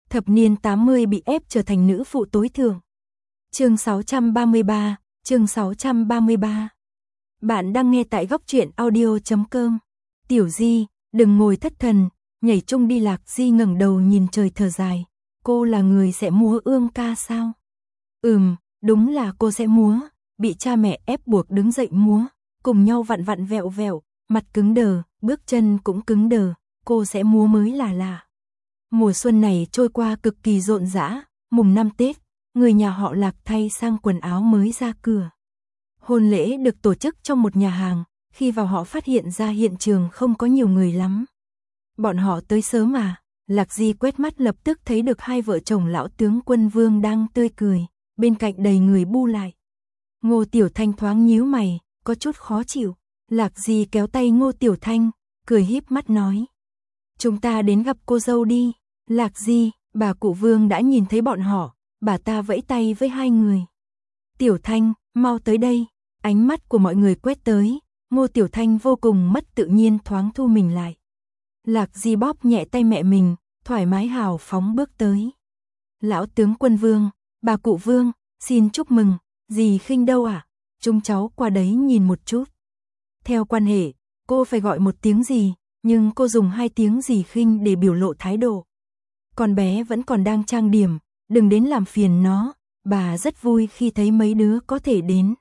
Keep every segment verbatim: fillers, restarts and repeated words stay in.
thập niên tám mươi bị ép trở thành nữ phụ tối thượng. Chương sáu trăm ba mươi ba, chương sáu trăm ba mươi ba. Bạn đang nghe tại góc truyện audio chấm com. Tiểu Di, đừng ngồi thất thần, nhảy chung đi. Lạc Di ngẩng đầu nhìn trời thở dài. Cô là người sẽ múa ương ca sao? Ừm, đúng là cô sẽ múa, bị cha mẹ ép buộc đứng dậy múa, cùng nhau vặn vặn vẹo vẹo, mặt cứng đờ, bước chân cũng cứng đờ, cô sẽ múa mới là lạ. Mùa xuân này trôi qua cực kỳ rộn rã, mùng năm Tết, người nhà họ Lạc thay sang quần áo mới ra cửa. Hôn lễ được tổ chức trong một nhà hàng, khi vào họ phát hiện ra hiện trường không có nhiều người lắm. Bọn họ tới sớm mà, Lạc Di quét mắt lập tức thấy được hai vợ chồng lão tướng Quân Vương đang tươi cười, bên cạnh đầy người bu lại. Ngô Tiểu Thanh thoáng nhíu mày, có chút khó chịu. Lạc Di kéo tay Ngô Tiểu Thanh, cười híp mắt nói. Chúng ta đến gặp cô dâu đi. Lạc Di, bà cụ Vương đã nhìn thấy bọn họ, bà ta vẫy tay với hai người. Tiểu Thanh, mau tới đây. Ánh mắt của mọi người quét tới, Ngô Tiểu Thanh vô cùng mất tự nhiên thoáng thu mình lại. Lạc Di bóp nhẹ tay mẹ mình, thoải mái hào phóng bước tới. Lão tướng Quân Vương, bà cụ Vương, xin chúc mừng, dì Khinh đâu ạ? À? Chúng cháu qua đấy nhìn một chút. Theo quan hệ, cô phải gọi một tiếng gì, nhưng cô dùng hai tiếng dì Khinh để biểu lộ thái độ. Con bé vẫn còn đang trang điểm, đừng đến làm phiền nó, bà rất vui khi thấy mấy đứa có thể đến.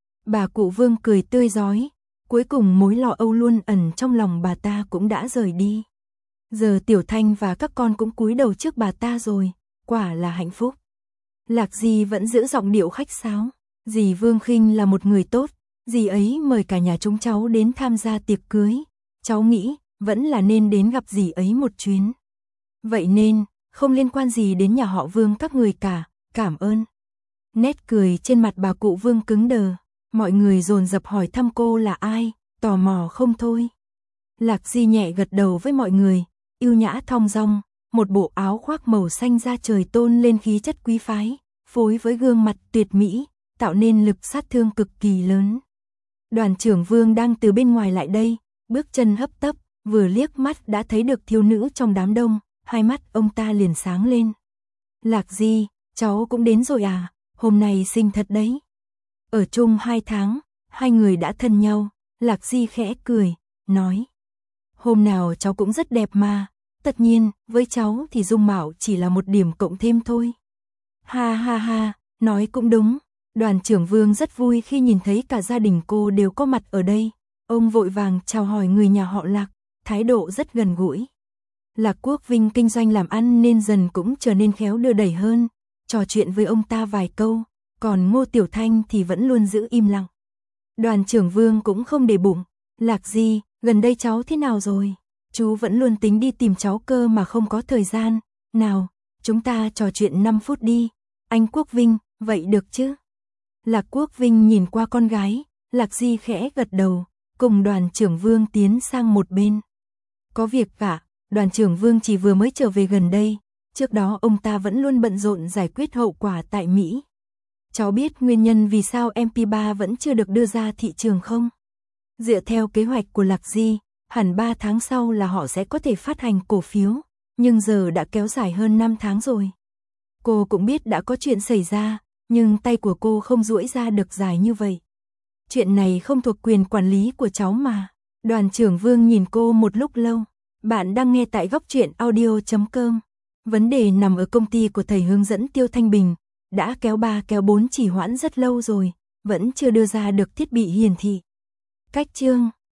Bà cụ Vương cười tươi rói, cuối cùng mối lo âu luôn ẩn trong lòng bà ta cũng đã rời đi. Giờ Tiểu Thanh và các con cũng cúi đầu trước bà ta rồi, quả là hạnh phúc. Lạc Di vẫn giữ giọng điệu khách sáo, dì Vương Khinh là một người tốt, dì ấy mời cả nhà chúng cháu đến tham gia tiệc cưới, cháu nghĩ vẫn là nên đến gặp dì ấy một chuyến. Vậy nên, không liên quan gì đến nhà họ Vương các người cả, cảm ơn. Nét cười trên mặt bà cụ Vương cứng đờ, mọi người dồn dập hỏi thăm cô là ai, tò mò không thôi. Lạc Di nhẹ gật đầu với mọi người, yêu nhã thong dong, một bộ áo khoác màu xanh da trời tôn lên khí chất quý phái, phối với gương mặt tuyệt mỹ, tạo nên lực sát thương cực kỳ lớn. Đoàn trưởng Vương đang từ bên ngoài lại đây, bước chân hấp tấp, vừa liếc mắt đã thấy được thiếu nữ trong đám đông, hai mắt ông ta liền sáng lên. Lạc Di, cháu cũng đến rồi à, hôm nay sinh thật đấy. Ở chung hai tháng, hai người đã thân nhau, Lạc Di khẽ cười, nói. Hôm nào cháu cũng rất đẹp mà, tất nhiên, với cháu thì dung mạo chỉ là một điểm cộng thêm thôi. Ha ha ha, nói cũng đúng, đoàn trưởng Vương rất vui khi nhìn thấy cả gia đình cô đều có mặt ở đây. Ông vội vàng chào hỏi người nhà họ Lạc, thái độ rất gần gũi. Lạc Quốc Vinh kinh doanh làm ăn nên dần cũng trở nên khéo đưa đẩy hơn, trò chuyện với ông ta vài câu, còn Ngô Tiểu Thanh thì vẫn luôn giữ im lặng. Đoàn trưởng Vương cũng không để bụng, Lạc Di, gần đây cháu thế nào rồi? Chú vẫn luôn tính đi tìm cháu cơ mà không có thời gian, nào, chúng ta trò chuyện năm phút đi, anh Quốc Vinh, vậy được chứ? Lạc Quốc Vinh nhìn qua con gái, Lạc Di khẽ gật đầu, cùng đoàn trưởng Vương tiến sang một bên. Có việc cả, đoàn trưởng Vương chỉ vừa mới trở về gần đây, trước đó ông ta vẫn luôn bận rộn giải quyết hậu quả tại Mỹ. Cháu biết nguyên nhân vì sao em pê ba vẫn chưa được đưa ra thị trường không? Dựa theo kế hoạch của Lạc Di, hẳn ba tháng sau là họ sẽ có thể phát hành cổ phiếu, nhưng giờ đã kéo dài hơn năm tháng rồi. Cô cũng biết đã có chuyện xảy ra, nhưng tay của cô không duỗi ra được dài như vậy. Chuyện này không thuộc quyền quản lý của cháu mà. Đoàn trưởng Vương nhìn cô một lúc lâu. Bạn đang nghe tại góc truyện audio chấm com. Vấn đề nằm ở công ty của thầy hướng dẫn Tiêu Thanh Bình. Đã kéo ba kéo bốn chỉ hoãn rất lâu rồi, vẫn chưa đưa ra được thiết bị hiển thị. Cách chương